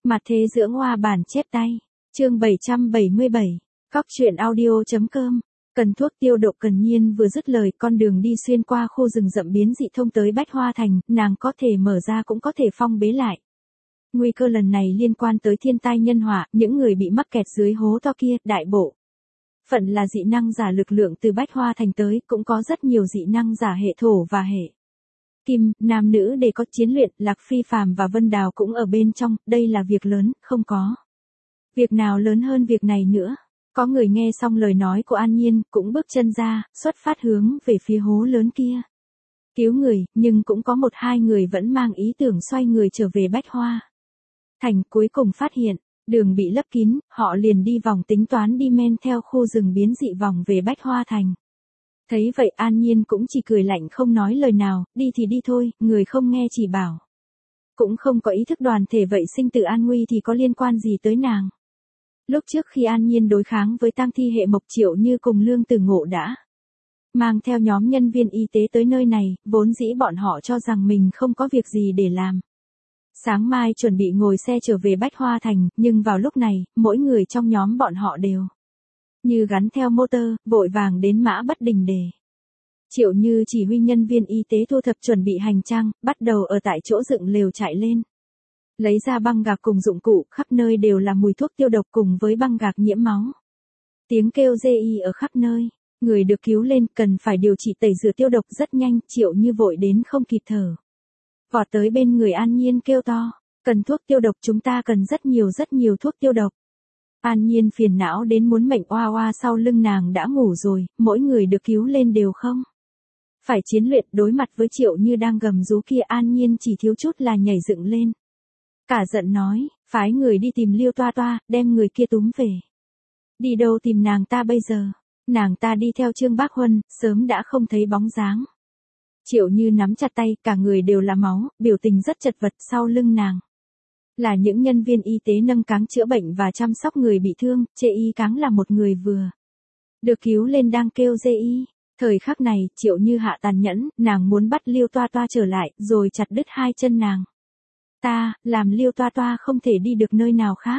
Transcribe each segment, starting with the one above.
Mặt thế dưỡng hoa bản chép tay. Chương 777. Cóc truyện audio.com. Cần thuốc tiêu độc. Cần Nhiên vừa dứt lời, con đường đi xuyên qua khu rừng rậm biến dị thông tới Bách Hoa Thành, nàng có thể mở ra cũng có thể phong bế lại. Nguy cơ lần này liên quan tới thiên tai nhân họa, những người bị mắc kẹt dưới hố to kia, đại bộ phận là dị năng giả lực lượng từ Bách Hoa Thành tới, cũng có rất nhiều dị năng giả hệ thổ và hệ kim, nam nữ để có chiến luyện. Lạc Phi Phàm và Vân Đào cũng ở bên trong, đây là việc lớn, không có việc nào lớn hơn việc này nữa. Có người nghe xong lời nói của An Nhiên, cũng bước chân ra, xuất phát hướng về phía hố lớn kia. Cứu người, nhưng cũng có một hai người vẫn mang ý tưởng xoay người trở về Bách Hoa Thành. Cuối cùng phát hiện đường bị lấp kín, họ liền đi vòng tính toán đi men theo khu rừng biến dị vòng về Bách Hoa Thành. Thấy vậy An Nhiên cũng chỉ cười lạnh không nói lời nào, đi thì đi thôi, người không nghe chỉ bảo. Cũng không có ý thức đoàn thể vậy sinh tử an nguy thì có liên quan gì tới nàng. Lúc trước khi An Nhiên đối kháng với tang thi hệ Mộc, Triệu Như cùng Lương Tử Ngộ đã mang theo nhóm nhân viên y tế tới nơi này, vốn dĩ bọn họ cho rằng mình không có việc gì để làm. Sáng mai chuẩn bị ngồi xe trở về Bách Hoa Thành, nhưng vào lúc này, mỗi người trong nhóm bọn họ đều như gắn theo motor, vội vàng đến Mã Bất Đình Đề. Triệu Như chỉ huy nhân viên y tế thu thập chuẩn bị hành trang, bắt đầu ở tại chỗ dựng lều trại lên. Lấy ra băng gạc cùng dụng cụ, khắp nơi đều là mùi thuốc tiêu độc cùng với băng gạc nhiễm máu. Tiếng kêu rê y ở khắp nơi. Người được cứu lên cần phải điều trị tẩy rửa tiêu độc rất nhanh, Triệu Như vội đến không kịp thở. Vọt tới bên người An Nhiên kêu to, cần thuốc tiêu độc, chúng ta cần rất nhiều thuốc tiêu độc. An Nhiên phiền não đến muốn mệnh, oa oa sau lưng nàng đã ngủ rồi, mỗi người được cứu lên đều không phải chiến luyện. Đối mặt với Triệu Như đang gầm rú kia, An Nhiên chỉ thiếu chút là nhảy dựng lên. Cả giận nói, phái người đi tìm Liêu Toa Toa, đem người kia túm về. Đi đâu tìm nàng ta bây giờ? Nàng ta đi theo Trương Bác Huân, sớm đã không thấy bóng dáng. Triệu Như nắm chặt tay, cả người đều là máu, biểu tình rất chật vật. Sau lưng nàng là những nhân viên y tế nâng cáng chữa bệnh và chăm sóc người bị thương, Chê Y cáng là một người vừa được cứu lên đang kêu dê y. Thời khắc này, Triệu Như hạ tàn nhẫn, nàng muốn bắt Liêu Toa Toa trở lại, rồi chặt đứt hai chân nàng ta, làm Liêu Toa Toa không thể đi được nơi nào khác.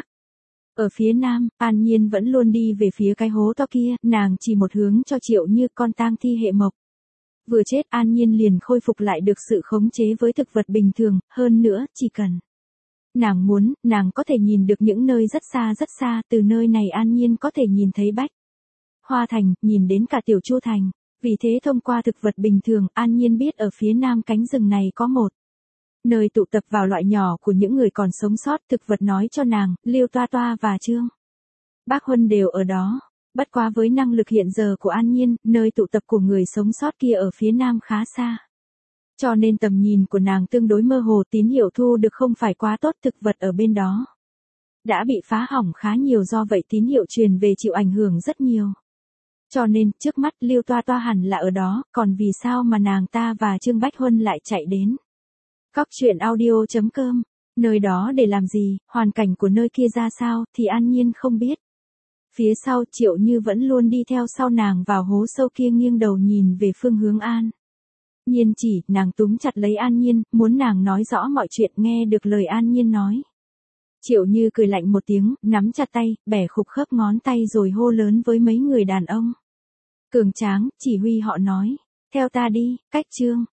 Ở phía nam, An Nhiên vẫn luôn đi về phía cái hố to kia, nàng chỉ một hướng cho Triệu Như, con tang thi hệ Mộc vừa chết, An Nhiên liền khôi phục lại được sự khống chế với thực vật bình thường, hơn nữa, chỉ cần nàng muốn, nàng có thể nhìn được những nơi rất xa, từ nơi này An Nhiên có thể nhìn thấy Bách Hoa Thành, nhìn đến cả Tiểu Chu Thành. Vì thế thông qua thực vật bình thường, An Nhiên biết ở phía nam cánh rừng này có một nơi tụ tập vào loại nhỏ của những người còn sống sót. Thực vật nói cho nàng, Liêu Toa Toa và Trương Bác Huân đều ở đó. Bất quá với năng lực hiện giờ của An Nhiên, nơi tụ tập của người sống sót kia ở phía nam khá xa. Cho nên tầm nhìn của nàng tương đối mơ hồ, tín hiệu thu được không phải quá tốt. Thực vật ở bên đó đã bị phá hỏng khá nhiều, do vậy tín hiệu truyền về chịu ảnh hưởng rất nhiều. Cho nên, trước mắt Liêu Toa Toa hẳn là ở đó, còn vì sao mà nàng ta và Trương Bách Huân lại chạy đến Cóc truyện audio.com, nơi đó để làm gì, hoàn cảnh của nơi kia ra sao, thì An Nhiên không biết. Phía sau, Triệu Như vẫn luôn đi theo sau nàng vào hố sâu kia, nghiêng đầu nhìn về phương hướng An Nhiên chỉ, nàng túm chặt lấy An Nhiên, muốn nàng nói rõ mọi chuyện. Nghe được lời An Nhiên nói, Triệu Như cười lạnh một tiếng, nắm chặt tay, bẻ khục khớp ngón tay rồi hô lớn với mấy người đàn ông cường tráng, chỉ huy họ nói, theo ta đi, cách Trương